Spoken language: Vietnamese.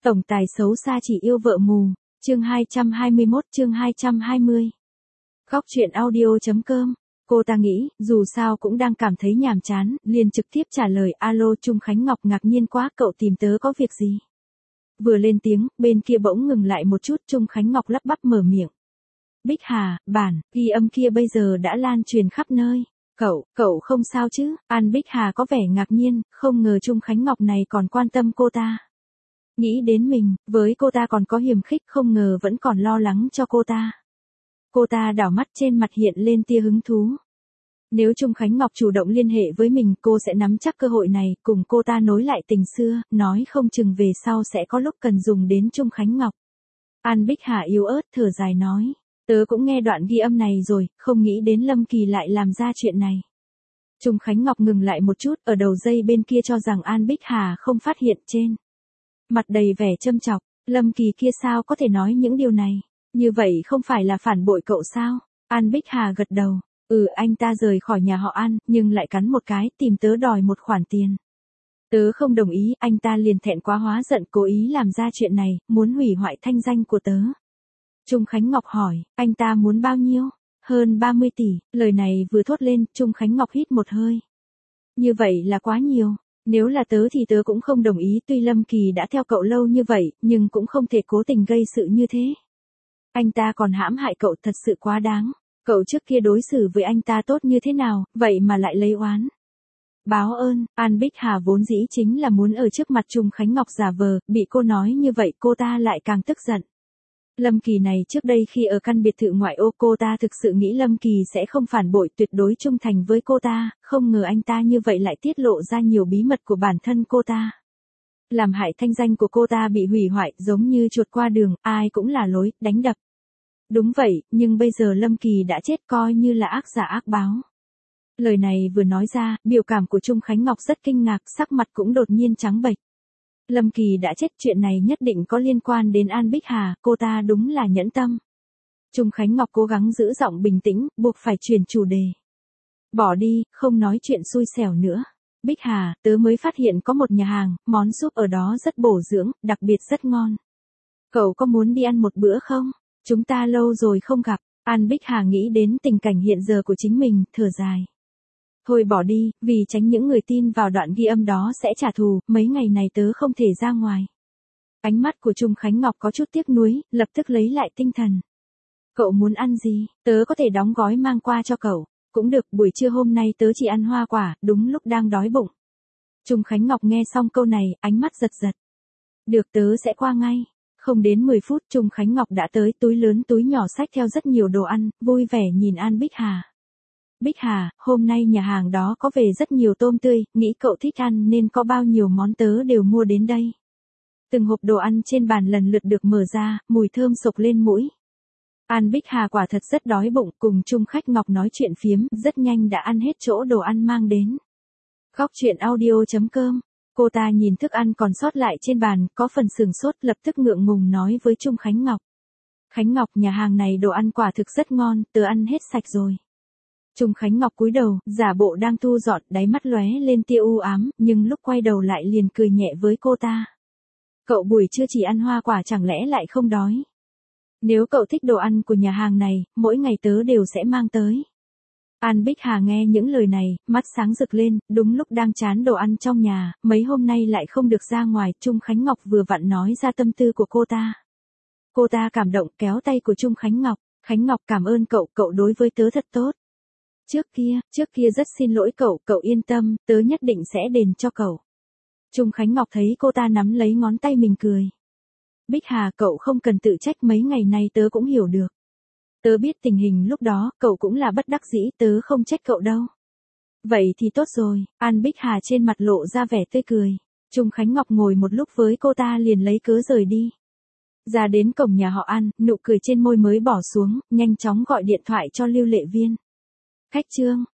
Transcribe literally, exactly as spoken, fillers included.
Tổng tài xấu xa chỉ yêu vợ mù, chương hai trăm hai mươi mốt chương hai trăm hai mươi. Góc truyện audio.com, cô ta nghĩ, dù sao cũng đang cảm thấy nhàm chán, liền trực tiếp trả lời alo. Trung Khánh Ngọc ngạc nhiên quá, cậu tìm tớ có việc gì? Vừa lên tiếng, bên kia bỗng ngừng lại một chút, Trung Khánh Ngọc lắp bắp mở miệng. Bích Hà, bản, ghi âm kia bây giờ đã lan truyền khắp nơi. Cậu, cậu không sao chứ? An Bích Hà có vẻ ngạc nhiên, không ngờ Trung Khánh Ngọc này còn quan tâm cô ta. Nghĩ đến mình, với cô ta còn có hiềm khích, không ngờ vẫn còn lo lắng cho cô ta. Cô ta đảo mắt, trên mặt hiện lên tia hứng thú. Nếu Trung Khánh Ngọc chủ động liên hệ với mình, cô sẽ nắm chắc cơ hội này, cùng cô ta nối lại tình xưa, nói không chừng về sau sẽ có lúc cần dùng đến Trung Khánh Ngọc. An Bích Hà yếu ớt thở dài nói, tớ cũng nghe đoạn ghi âm này rồi, không nghĩ đến Lâm Kỳ lại làm ra chuyện này. Trung Khánh Ngọc ngừng lại một chút, ở đầu dây bên kia cho rằng An Bích Hà không phát hiện, trên mặt đầy vẻ châm chọc. Lâm Kỳ kia sao có thể nói những điều này? Như vậy không phải là phản bội cậu sao? An Bích Hà gật đầu. Ừ, anh ta rời khỏi nhà họ An, nhưng lại cắn một cái, tìm tớ đòi một khoản tiền. Tớ không đồng ý, anh ta liền thẹn quá hóa giận, cố ý làm ra chuyện này, muốn hủy hoại thanh danh của tớ. Trung Khánh Ngọc hỏi, anh ta muốn bao nhiêu? Hơn ba mươi tỷ, lời này vừa thốt lên, Trung Khánh Ngọc hít một hơi. Như vậy là quá nhiều. Nếu là tớ thì tớ cũng không đồng ý, tuy Lâm Kỳ đã theo cậu lâu như vậy, nhưng cũng không thể cố tình gây sự như thế. Anh ta còn hãm hại cậu, thật sự quá đáng. Cậu trước kia đối xử với anh ta tốt như thế nào, vậy mà lại lấy oán báo ơn. An Bích Hà vốn dĩ chính là muốn ở trước mặt Trung Khánh Ngọc giả vờ, bị cô nói như vậy cô ta lại càng tức giận. Lâm Kỳ này trước đây khi ở căn biệt thự ngoại ô, cô ta thực sự nghĩ Lâm Kỳ sẽ không phản bội, tuyệt đối trung thành với cô ta, không ngờ anh ta như vậy lại tiết lộ ra nhiều bí mật của bản thân cô ta. Làm hại thanh danh của cô ta bị hủy hoại, giống như chuột qua đường, ai cũng là lối, đánh đập. Đúng vậy, nhưng bây giờ Lâm Kỳ đã chết, coi như là ác giả ác báo. Lời này vừa nói ra, biểu cảm của Trung Khánh Ngọc rất kinh ngạc, sắc mặt cũng đột nhiên trắng bệch. Lâm Kỳ đã chết, chuyện này nhất định có liên quan đến An Bích Hà, cô ta đúng là nhẫn tâm. Trung Khánh Ngọc cố gắng giữ giọng bình tĩnh, buộc phải chuyển chủ đề. Bỏ đi, không nói chuyện xui xẻo nữa. Bích Hà, tớ mới phát hiện có một nhà hàng, món súp ở đó rất bổ dưỡng, đặc biệt rất ngon. Cậu có muốn đi ăn một bữa không? Chúng ta lâu rồi không gặp. An Bích Hà nghĩ đến tình cảnh hiện giờ của chính mình, thở dài. Thôi bỏ đi, vì tránh những người tin vào đoạn ghi âm đó sẽ trả thù, mấy ngày này tớ không thể ra ngoài. Ánh mắt của Trung Khánh Ngọc có chút tiếc nuối, lập tức lấy lại tinh thần. Cậu muốn ăn gì, tớ có thể đóng gói mang qua cho cậu. Cũng được, buổi trưa hôm nay tớ chỉ ăn hoa quả, đúng lúc đang đói bụng. Trung Khánh Ngọc nghe xong câu này, ánh mắt giật giật. Được, tớ sẽ qua ngay. Không đến mười phút, Trung Khánh Ngọc đã tới, túi lớn túi nhỏ xách theo rất nhiều đồ ăn, vui vẻ nhìn An Bích Hà. Bích Hà, hôm nay nhà hàng đó có về rất nhiều tôm tươi, nghĩ cậu thích ăn nên có bao nhiêu món tớ đều mua đến đây. Từng hộp đồ ăn trên bàn lần lượt được mở ra, mùi thơm sộc lên mũi. An Bích Hà quả thật rất đói bụng, cùng Trung Khách Ngọc nói chuyện phiếm, rất nhanh đã ăn hết chỗ đồ ăn mang đến. Góc truyện audio.com, cô ta nhìn thức ăn còn sót lại trên bàn, có phần sừng sốt, lập tức ngượng ngùng nói với Trung Khánh Ngọc. Khánh Ngọc, nhà hàng này đồ ăn quả thực rất ngon, tớ ăn hết sạch rồi. Trung Khánh Ngọc cúi đầu, giả bộ đang thu dọn, đáy mắt lóe lên tia u ám, nhưng lúc quay đầu lại liền cười nhẹ với cô ta. Cậu buổi trưa chỉ ăn hoa quả chẳng lẽ lại không đói? Nếu cậu thích đồ ăn của nhà hàng này, mỗi ngày tớ đều sẽ mang tới. An Bích Hà nghe những lời này, mắt sáng rực lên, đúng lúc đang chán đồ ăn trong nhà, mấy hôm nay lại không được ra ngoài, Trung Khánh Ngọc vừa vặn nói ra tâm tư của cô ta. Cô ta cảm động kéo tay của Trung Khánh Ngọc, Khánh Ngọc cảm ơn cậu, cậu đối với tớ thật tốt. Trước kia, trước kia rất xin lỗi cậu, cậu yên tâm, tớ nhất định sẽ đền cho cậu. Trung Khánh Ngọc thấy cô ta nắm lấy ngón tay mình cười. Bích Hà, cậu không cần tự trách, mấy ngày nay tớ cũng hiểu được. Tớ biết tình hình lúc đó, cậu cũng là bất đắc dĩ, tớ không trách cậu đâu. Vậy thì tốt rồi, An Bích Hà trên mặt lộ ra vẻ tươi cười. Trung Khánh Ngọc ngồi một lúc với cô ta liền lấy cớ rời đi. Ra đến cổng nhà họ An, nụ cười trên môi mới bỏ xuống, nhanh chóng gọi điện thoại cho Lưu Lệ Viên. Khách Trương,